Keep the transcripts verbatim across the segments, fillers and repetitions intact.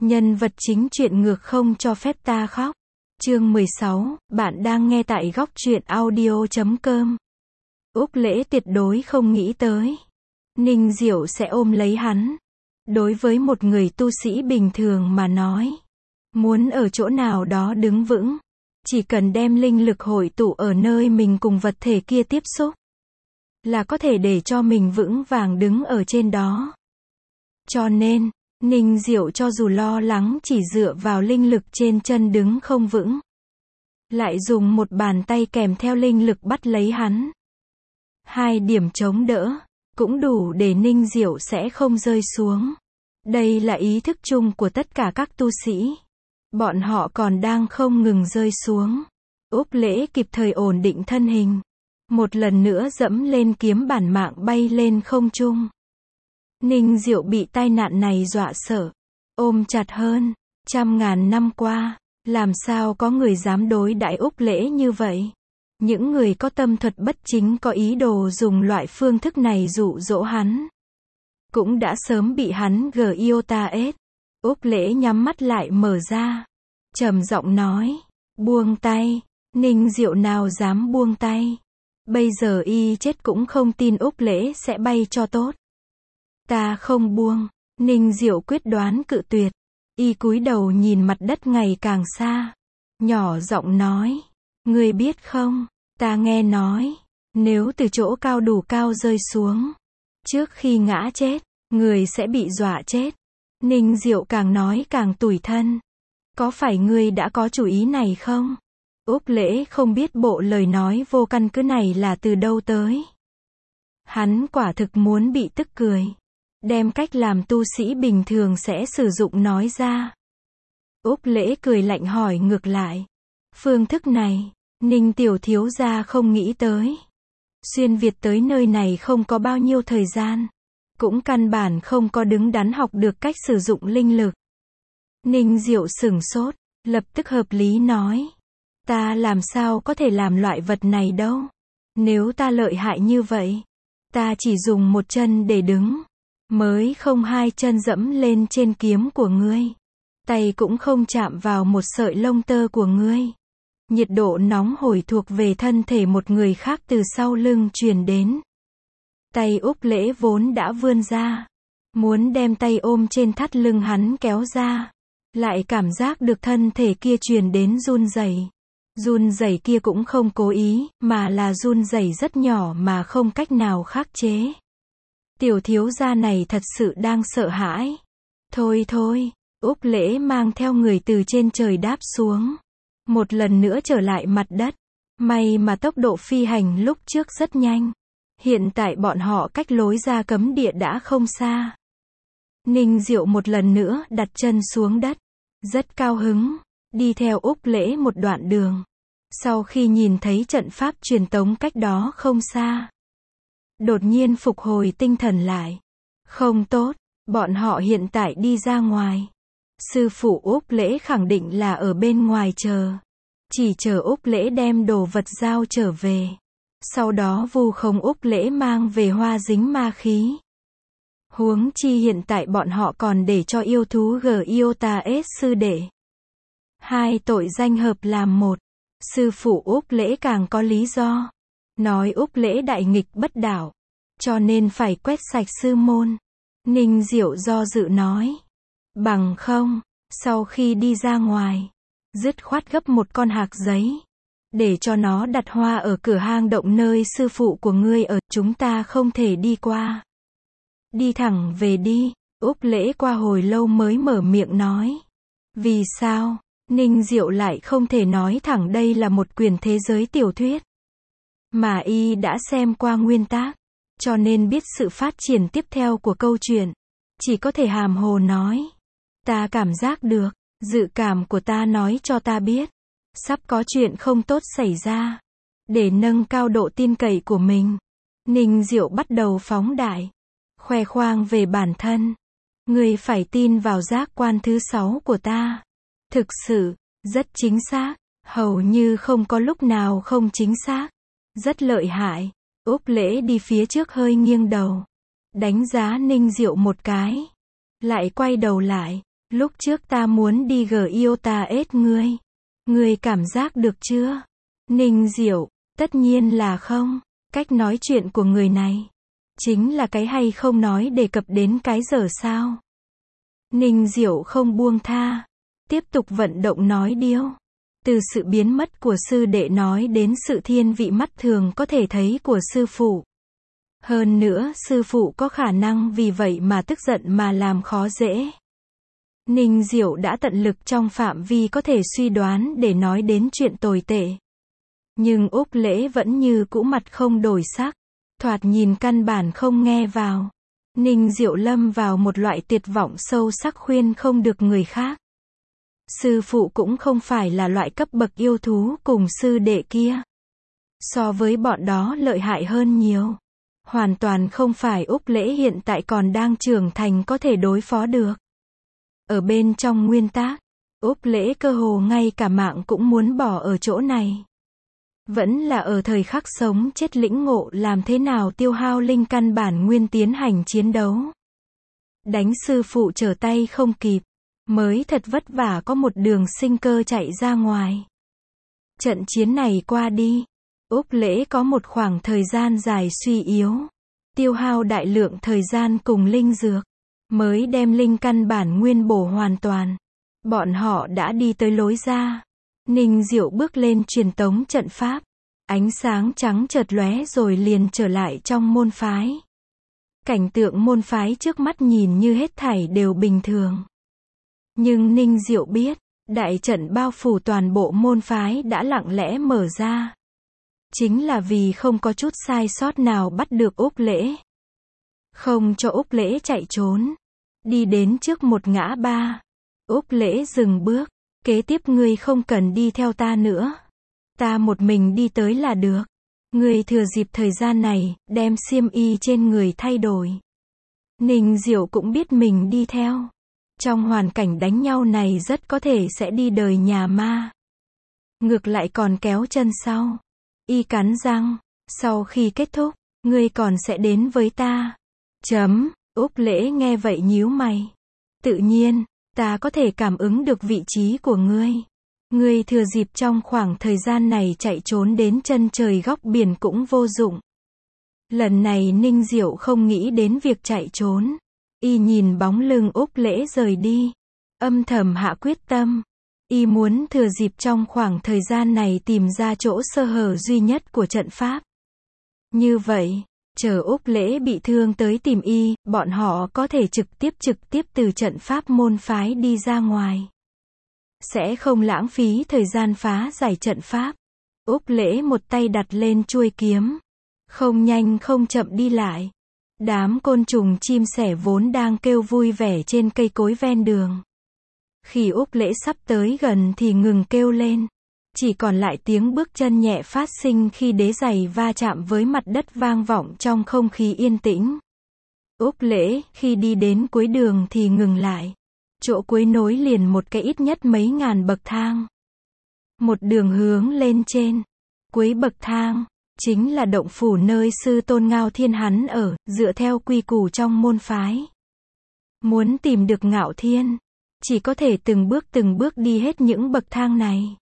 Nhân vật chính truyện ngược không cho phép ta khóc. Chương mười sáu, bạn đang nghe tại góc truyện audio chấm com. Úc Lễ tuyệt đối không nghĩ tới. Ninh Diệu sẽ ôm lấy hắn. Đối với một người tu sĩ bình thường mà nói, muốn ở chỗ nào đó đứng vững, chỉ cần đem linh lực hội tụ ở nơi mình cùng vật thể kia tiếp xúc, là có thể để cho mình vững vàng đứng ở trên đó. Cho nên, Ninh Diệu cho dù lo lắng chỉ dựa vào linh lực trên chân đứng không vững, lại dùng một bàn tay kèm theo linh lực bắt lấy hắn. Hai điểm chống đỡ, cũng đủ để Ninh Diệu sẽ không rơi xuống. Đây là ý thức chung của tất cả các tu sĩ. Bọn họ còn đang không ngừng rơi xuống. Úc Lễ kịp thời ổn định thân hình. Một lần nữa dẫm lên kiếm bản mạng bay lên không trung. Ninh Diệu bị tai nạn này dọa sợ. Ôm chặt hơn. Trăm ngàn năm qua, làm sao có người dám đối đãi Úc Lễ như vậy? Những người có tâm thuật bất chính có ý đồ dùng loại phương thức này dụ dỗ hắn, cũng đã sớm bị hắn gờ yêu ta ết. Úc Lễ nhắm mắt lại mở ra, trầm giọng nói, buông tay. Ninh Diệu nào dám buông tay. Bây giờ y chết cũng không tin Úc Lễ sẽ bay cho tốt. Ta không buông. Ninh Diệu quyết đoán cự tuyệt. Y cúi đầu nhìn mặt đất ngày càng xa, nhỏ giọng nói, ngươi biết không, ta nghe nói, nếu từ chỗ cao đủ cao rơi xuống, trước khi ngã chết, người sẽ bị dọa chết. Ninh Diệu càng nói càng tủi thân. Có phải ngươi đã có chủ ý này không? Úc Lễ không biết bộ lời nói vô căn cứ này là từ đâu tới. Hắn quả thực muốn bị tức cười. Đem cách làm tu sĩ bình thường sẽ sử dụng nói ra. Úc Lễ cười lạnh hỏi ngược lại. Phương thức này, Ninh tiểu thiếu gia không nghĩ tới. Xuyên Việt tới nơi này không có bao nhiêu thời gian. Cũng căn bản không có đứng đắn học được cách sử dụng linh lực. Ninh Diệu sửng sốt, lập tức hợp lý nói. Ta làm sao có thể làm loại vật này đâu. Nếu ta lợi hại như vậy, ta chỉ dùng một chân để đứng, mới không hai chân dẫm lên trên kiếm của ngươi. Tay cũng không chạm vào một sợi lông tơ của ngươi. Nhiệt độ nóng hổi thuộc về thân thể một người khác từ sau lưng truyền đến. Tay Úc Lễ vốn đã vươn ra, muốn đem tay ôm trên thắt lưng hắn kéo ra, lại cảm giác được thân thể kia truyền đến run rẩy. Run rẩy kia cũng không cố ý, mà là run rẩy rất nhỏ mà không cách nào khắc chế. Tiểu thiếu gia này thật sự đang sợ hãi. Thôi thôi, Úc Lễ mang theo người từ trên trời đáp xuống. Một lần nữa trở lại mặt đất. May mà tốc độ phi hành lúc trước rất nhanh. Hiện tại bọn họ cách lối ra cấm địa đã không xa. Ninh Diệu một lần nữa đặt chân xuống đất. Rất cao hứng, đi theo Úc Lễ một đoạn đường. Sau khi nhìn thấy trận pháp truyền tống cách đó không xa, đột nhiên phục hồi tinh thần lại. Không tốt, bọn họ hiện tại đi ra ngoài. Sư phụ Úc Lễ khẳng định là ở bên ngoài chờ. Chỉ chờ Úc Lễ đem đồ vật giao trở về. Sau đó vu khống Úc Lễ mang về hoa dính ma khí. Huống chi hiện tại bọn họ còn để cho yêu thú G Iota S sư đệ. Hai tội danh hợp làm một. Sư phụ Úc Lễ càng có lý do. Nói Úc Lễ đại nghịch bất đạo, cho nên phải quét sạch sư môn. Ninh Diệu do dự nói. Bằng không, sau khi đi ra ngoài, dứt khoát gấp một con hạc giấy, để cho nó đặt hoa ở cửa hang động nơi sư phụ của ngươi ở, chúng ta không thể đi qua. Đi thẳng về đi. Úc Lễ qua hồi lâu mới mở miệng nói. Vì sao? Ninh Diệu lại không thể nói thẳng đây là một quyển thế giới tiểu thuyết. Mà y đã xem qua nguyên tác, cho nên biết sự phát triển tiếp theo của câu chuyện. Chỉ có thể hàm hồ nói. Ta cảm giác được, dự cảm của ta nói cho ta biết, sắp có chuyện không tốt xảy ra. Để nâng cao độ tin cậy của mình, Ninh Diệu bắt đầu phóng đại, khoe khoang về bản thân. Ngươi phải tin vào giác quan thứ sáu của ta. Thực sự, rất chính xác, hầu như không có lúc nào không chính xác. Rất lợi hại. Úc Lễ đi phía trước hơi nghiêng đầu, đánh giá Ninh Diệu một cái, lại quay đầu lại, Lúc trước ta muốn đi Giota-ết ngươi. Ngươi cảm giác được chưa? Ninh Diệu, tất nhiên là không. Cách nói chuyện của người này. Chính là cái hay không nói đề cập đến cái giờ sao. Ninh Diệu không buông tha. Tiếp tục vận động nói điêu. Từ sự biến mất của sư đệ nói đến sự thiên vị mắt thường có thể thấy của sư phụ. Hơn nữa, sư phụ có khả năng vì vậy mà tức giận mà làm khó dễ. Ninh Diệu đã tận lực trong phạm vi có thể suy đoán để nói đến chuyện tồi tệ. Nhưng Úc Lễ vẫn như cũ mặt không đổi sắc. Thoạt nhìn căn bản không nghe vào. Ninh Diệu lâm vào một loại tuyệt vọng sâu sắc khuyên không được người khác. Sư phụ cũng không phải là loại cấp bậc yêu thú cùng sư đệ kia. So với bọn đó lợi hại hơn nhiều. Hoàn toàn không phải Úc Lễ hiện tại còn đang trưởng thành có thể đối phó được. Ở bên trong nguyên tác, Úc Lễ cơ hồ ngay cả mạng cũng muốn bỏ ở chỗ này. Vẫn là ở thời khắc sống chết lĩnh ngộ làm thế nào tiêu hao linh căn bản nguyên tiến hành chiến đấu. Đánh sư phụ trở tay không kịp, mới thật vất vả có một đường sinh cơ chạy ra ngoài. Trận chiến này qua đi, Úc Lễ có một khoảng thời gian dài suy yếu, tiêu hao đại lượng thời gian cùng linh dược, mới đem linh căn bản nguyên bổ hoàn toàn. Bọn họ đã đi tới lối ra. Ninh Diệu bước lên truyền tống trận pháp. Ánh sáng trắng chợt lóe rồi liền trở lại trong môn phái. Cảnh tượng môn phái trước mắt nhìn như hết thảy đều bình thường. Nhưng Ninh Diệu biết, đại trận bao phủ toàn bộ môn phái đã lặng lẽ mở ra. Chính là vì không có chút sai sót nào bắt được Úc Lễ. Không cho Úc Lễ chạy trốn. Đi đến trước một ngã ba. Úc Lễ dừng bước. Kế tiếp ngươi không cần đi theo ta nữa. Ta một mình đi tới là được. Ngươi thừa dịp thời gian này, đem xiêm y trên người thay đổi. Ninh Diệu cũng biết mình đi theo. Trong hoàn cảnh đánh nhau này rất có thể sẽ đi đời nhà ma. Ngược lại còn kéo chân sau. Y cắn răng. Sau khi kết thúc, ngươi còn sẽ đến với ta. Chấm. Úc Lễ nghe vậy nhíu mày. Tự nhiên, ta có thể cảm ứng được vị trí của ngươi. Ngươi thừa dịp trong khoảng thời gian này chạy trốn đến chân trời góc biển cũng vô dụng. Lần này Ninh Diệu không nghĩ đến việc chạy trốn. Y nhìn bóng lưng Úc Lễ rời đi. Âm thầm hạ quyết tâm. Y muốn thừa dịp trong khoảng thời gian này tìm ra chỗ sơ hở duy nhất của trận pháp. Như vậy, chờ Úc Lễ bị thương tới tìm Y, bọn họ có thể trực tiếp trực tiếp từ trận pháp môn phái đi ra ngoài. Sẽ không lãng phí thời gian phá giải trận pháp. Úc Lễ một tay đặt lên chuôi kiếm. Không nhanh không chậm đi lại. Đám côn trùng chim sẻ vốn đang kêu vui vẻ trên cây cối ven đường. Khi Úc Lễ sắp tới gần thì ngừng kêu lên. Chỉ còn lại tiếng bước chân nhẹ phát sinh khi đế giày va chạm với mặt đất vang vọng trong không khí yên tĩnh. Úc Lễ khi đi đến cuối đường thì ngừng lại. Chỗ cuối nối liền một cái ít nhất mấy ngàn bậc thang. Một đường hướng lên trên. Cuối bậc thang, chính là động phủ nơi sư tôn Ngao Thiên hắn ở, dựa theo quy củ trong môn phái. Muốn tìm được Ngạo Thiên, chỉ có thể từng bước từng bước đi hết những bậc thang này.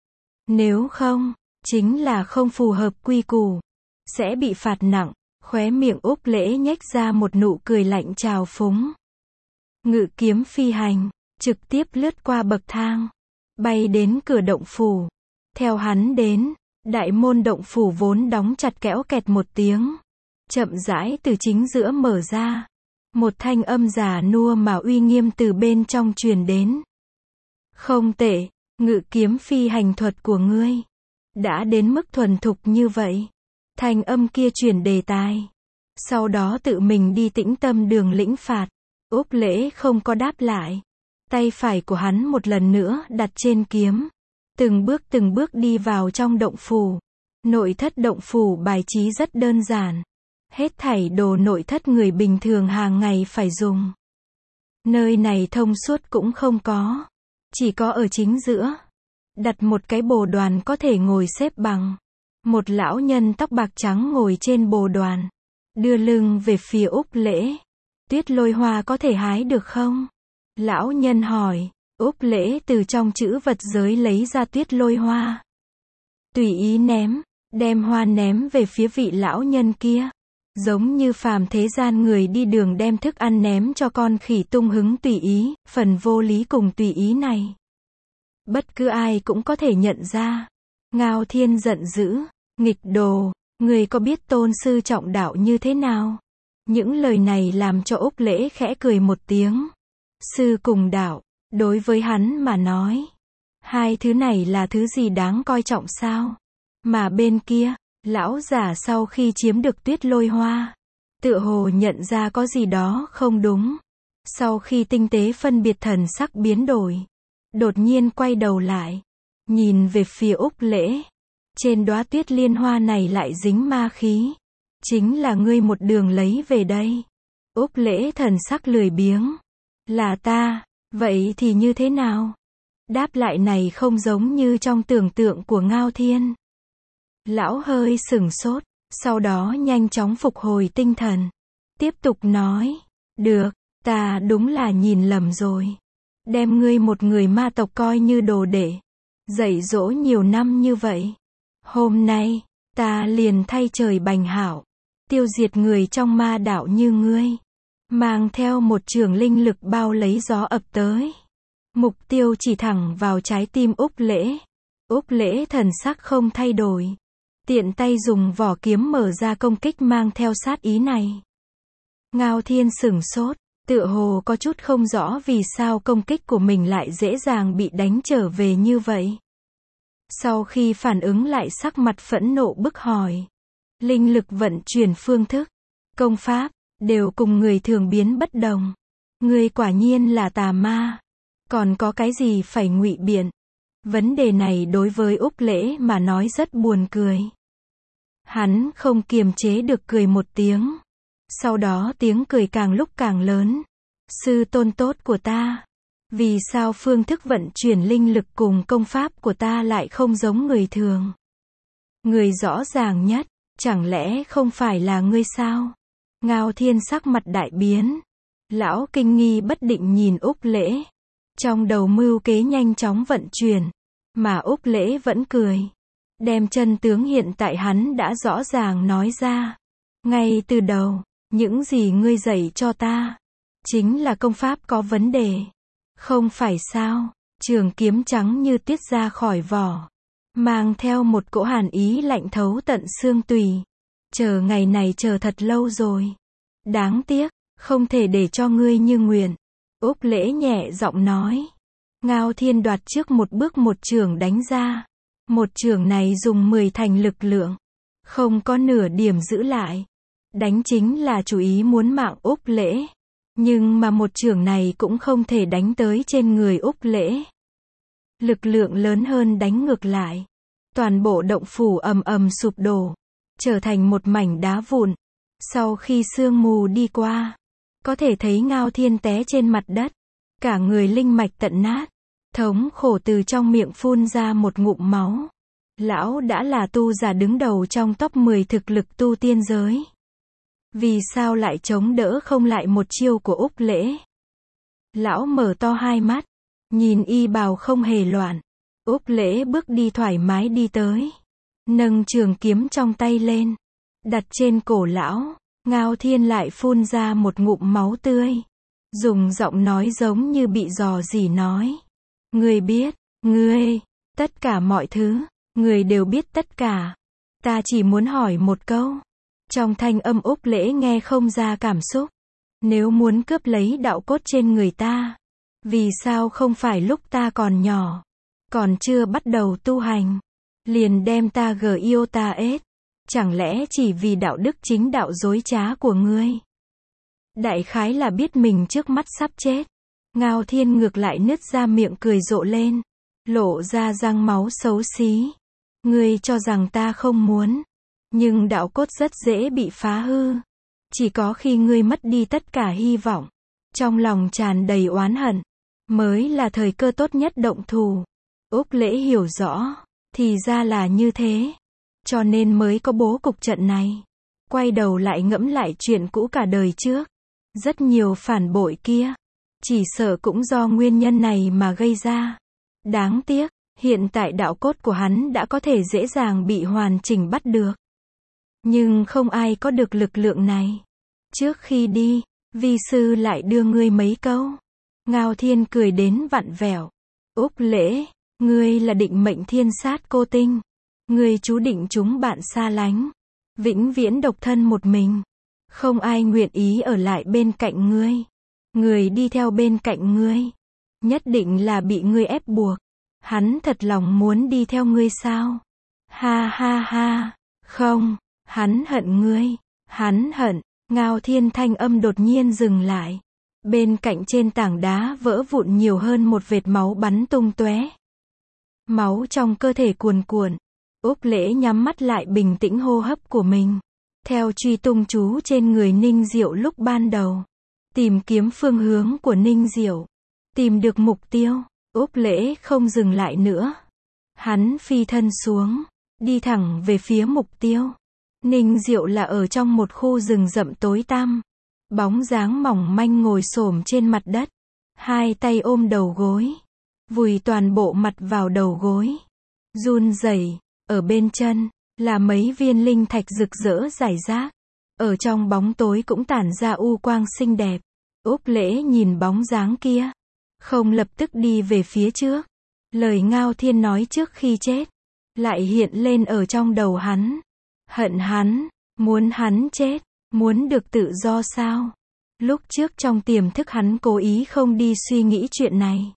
Nếu không, chính là không phù hợp quy củ, sẽ bị phạt nặng. Khóe miệng Úc Lễ nhếch ra một nụ cười lạnh trào phúng. Ngự kiếm phi hành, trực tiếp lướt qua bậc thang, bay đến cửa động phủ. Theo hắn đến, đại môn động phủ vốn đóng chặt kẽo kẹt một tiếng, chậm rãi từ chính giữa mở ra. Một thanh âm già nua mà uy nghiêm từ bên trong truyền đến. Không tệ, ngự kiếm phi hành thuật của ngươi đã đến mức thuần thục như vậy. Thanh âm kia chuyển đề tài. Sau đó tự mình đi tĩnh tâm đường lĩnh phạt. Úc Lễ không có đáp lại. Tay phải của hắn một lần nữa đặt trên kiếm. Từng bước từng bước đi vào trong động phủ. Nội thất động phủ bài trí rất đơn giản. Hết thảy đồ nội thất người bình thường hàng ngày phải dùng. Nơi này thông suốt cũng không có. Chỉ có ở chính giữa. Đặt một cái bồ đoàn có thể ngồi xếp bằng. Một lão nhân tóc bạc trắng ngồi trên bồ đoàn. Đưa lưng về phía Úc Lễ. Tuyết lôi hoa có thể hái được không? Lão nhân hỏi. Úc Lễ từ trong chữ vật giới lấy ra tuyết lôi hoa. Tùy ý ném, đem hoa ném về phía vị lão nhân kia. Giống như phàm thế gian người đi đường đem thức ăn ném cho con khỉ tung hứng tùy ý, phần vô lý cùng tùy ý này. Bất cứ ai cũng có thể nhận ra. Ngao Thiên giận dữ, nghịch đồ, người có biết tôn sư trọng đạo như thế nào? Những lời này làm cho Úc Lễ khẽ cười một tiếng. Sư cùng đạo, đối với hắn mà nói, hai thứ này là thứ gì đáng coi trọng sao? Mà bên kia, lão giả sau khi chiếm được tuyết lôi hoa, tựa hồ nhận ra có gì đó không đúng. Sau khi tinh tế phân biệt thần sắc biến đổi, đột nhiên quay đầu lại, nhìn về phía Úc Lễ. Trên đóa tuyết liên hoa này lại dính ma khí. Chính là ngươi một đường lấy về đây. Úc Lễ thần sắc lười biếng. Là ta, vậy thì như thế nào? Đáp lại này không giống như trong tưởng tượng của Ngao Thiên. Lão hơi sửng sốt, sau đó nhanh chóng phục hồi tinh thần. Tiếp tục nói, được, ta đúng là nhìn lầm rồi. Đem ngươi một người ma tộc coi như đồ đệ, dạy dỗ nhiều năm như vậy. Hôm nay, ta liền thay trời bành hảo, tiêu diệt người trong ma đạo như ngươi. Mang theo một trường linh lực bao lấy gió ập tới. Mục tiêu chỉ thẳng vào trái tim Úc Lễ. Úc Lễ thần sắc không thay đổi. Tiện tay dùng vỏ kiếm mở ra công kích mang theo sát ý này. Ngao Thiên sửng sốt, tựa hồ có chút không rõ vì sao công kích của mình lại dễ dàng bị đánh trở về như vậy. Sau khi phản ứng lại sắc mặt phẫn nộ bức hỏi. Linh lực vận chuyển phương thức, công pháp, đều cùng người thường biến bất đồng. Ngươi quả nhiên là tà ma. Còn có cái gì phải ngụy biện? Vấn đề này đối với Úc Lễ mà nói rất buồn cười. Hắn không kiềm chế được cười một tiếng. Sau đó tiếng cười càng lúc càng lớn. Sư tôn tốt của ta. Vì sao phương thức vận chuyển linh lực cùng công pháp của ta lại không giống người thường? Người rõ ràng nhất, chẳng lẽ không phải là ngươi sao? Ngao Thiên sắc mặt đại biến. Lão kinh nghi bất định nhìn Úc Lễ. Trong đầu mưu kế nhanh chóng vận chuyển. Mà Úc Lễ vẫn cười. Đem chân tướng hiện tại hắn đã rõ ràng nói ra. Ngay từ đầu, những gì ngươi dạy cho ta, chính là công pháp có vấn đề. Không phải sao? Trường kiếm trắng như tiết ra khỏi vỏ. Mang theo một cỗ hàn ý lạnh thấu tận xương tủy. Chờ ngày này chờ thật lâu rồi. Đáng tiếc, không thể để cho ngươi như nguyện. Úc Lễ nhẹ giọng nói. Ngao Thiên đoạt trước một bước một chưởng đánh ra. Một chưởng này dùng mười thành lực lượng. Không có nửa điểm giữ lại. Đánh chính là chủ ý muốn mạng Úc Lễ. Nhưng mà một chưởng này cũng không thể đánh tới trên người Úc Lễ. Lực lượng lớn hơn đánh ngược lại. Toàn bộ động phủ ầm ầm sụp đổ. Trở thành một mảnh đá vụn. Sau khi sương mù đi qua, có thể thấy Ngao Thiên té trên mặt đất. Cả người linh mạch tận nát. Thống khổ từ trong miệng phun ra một ngụm máu. Lão đã là tu giả đứng đầu trong top mười thực lực tu tiên giới. Vì sao lại chống đỡ không lại một chiêu của Úc Lễ? Lão mở to hai mắt. Nhìn y bào không hề loạn. Úc Lễ bước đi thoải mái đi tới. Nâng trường kiếm trong tay lên. Đặt trên cổ lão. Ngao Thiên lại phun ra một ngụm máu tươi. Dùng giọng nói giống như bị dò dỉ nói. Ngươi biết, ngươi, tất cả mọi thứ, ngươi đều biết tất cả. Ta chỉ muốn hỏi một câu. Trong thanh âm Úc Lễ nghe không ra cảm xúc. Nếu muốn cướp lấy đạo cốt trên người ta, vì sao không phải lúc ta còn nhỏ, còn chưa bắt đầu tu hành, liền đem ta gờ yêu ta ết? Chẳng lẽ chỉ vì đạo đức chính đạo dối trá của ngươi? Đại khái là biết mình trước mắt sắp chết. Ngao Thiên ngược lại nứt ra miệng cười rộ lên. Lộ ra răng máu xấu xí. Ngươi cho rằng ta không muốn. Nhưng đạo cốt rất dễ bị phá hư. Chỉ có khi ngươi mất đi tất cả hy vọng, trong lòng tràn đầy oán hận, mới là thời cơ tốt nhất động thủ. Úc Lễ hiểu rõ. Thì ra là như thế. Cho nên mới có bố cục trận này. Quay đầu lại ngẫm lại chuyện cũ cả đời trước. Rất nhiều phản bội kia. Chỉ sợ cũng do nguyên nhân này mà gây ra. Đáng tiếc, hiện tại đạo cốt của hắn đã có thể dễ dàng bị hoàn chỉnh bắt được. Nhưng không ai có được lực lượng này. Trước khi đi, vi sư lại đưa ngươi mấy câu. Ngao Thiên cười đến vặn vẹo. Úc Lễ, ngươi là định mệnh thiên sát cô tinh. Ngươi chú định chúng bạn xa lánh. Vĩnh viễn độc thân một mình. Không ai nguyện ý ở lại bên cạnh ngươi. Người đi theo bên cạnh ngươi. Nhất định là bị ngươi ép buộc. Hắn thật lòng muốn đi theo ngươi sao? Ha ha ha. Không, hắn hận ngươi. Hắn hận. Ngao Thiên thanh âm đột nhiên dừng lại. Bên cạnh trên tảng đá vỡ vụn nhiều hơn một vệt máu bắn tung tóe. Máu trong cơ thể cuồn cuộn. Úc Lễ nhắm mắt lại bình tĩnh hô hấp của mình. Theo truy tung chú trên người Ninh Diệu lúc ban đầu. Tìm kiếm phương hướng của Ninh Diệu. Tìm được mục tiêu. Úc Lễ không dừng lại nữa. Hắn phi thân xuống. Đi thẳng về phía mục tiêu. Ninh Diệu là ở trong một khu rừng rậm tối tăm. Bóng dáng mỏng manh ngồi xổm trên mặt đất. Hai tay ôm đầu gối. Vùi toàn bộ mặt vào đầu gối. Run rẩy. Ở bên chân, là mấy viên linh thạch rực rỡ rải rác. Ở trong bóng tối cũng tản ra u quang xinh đẹp. Úc Lễ nhìn bóng dáng kia. Không lập tức đi về phía trước. Lời Ngao Thiên nói trước khi chết. Lại hiện lên ở trong đầu hắn. Hận hắn. Muốn hắn chết. Muốn được tự do sao? Lúc trước trong tiềm thức hắn cố ý không đi suy nghĩ chuyện này.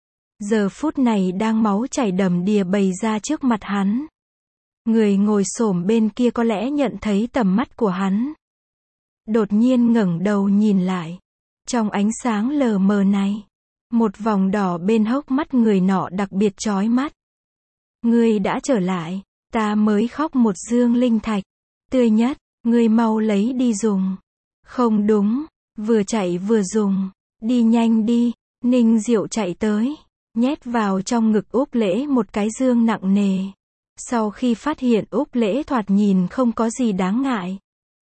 Giờ phút này đang máu chảy đầm đìa bày ra trước mặt hắn. Người ngồi xổm bên kia có lẽ nhận thấy tầm mắt của hắn. Đột nhiên ngẩng đầu nhìn lại. Trong ánh sáng lờ mờ này, một vòng đỏ bên hốc mắt người nọ đặc biệt chói mắt. Ngươi đã trở lại, ta mới khóc một dương linh thạch. Tươi nhất, ngươi mau lấy đi dùng. Không đúng, vừa chạy vừa dùng. Đi nhanh đi. Ninh Diệu chạy tới, nhét vào trong ngực Úc Lễ một cái dương nặng nề. Sau khi phát hiện Úc Lễ thoạt nhìn không có gì đáng ngại.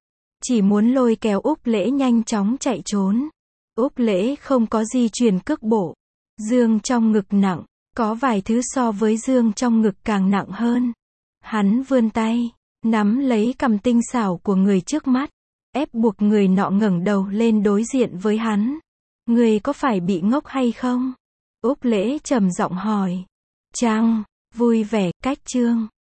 Chỉ muốn lôi kéo Úc Lễ nhanh chóng chạy trốn. Úc Lễ không có di chuyển cước bộ. Dương trong ngực nặng, có vài thứ so với dương trong ngực càng nặng hơn. Hắn vươn tay, nắm lấy cằm tinh xảo của người trước mắt, ép buộc người nọ ngẩng đầu lên đối diện với hắn. Người có phải bị ngốc hay không? Úc Lễ trầm giọng hỏi. Chăng, vui vẻ, cách chương.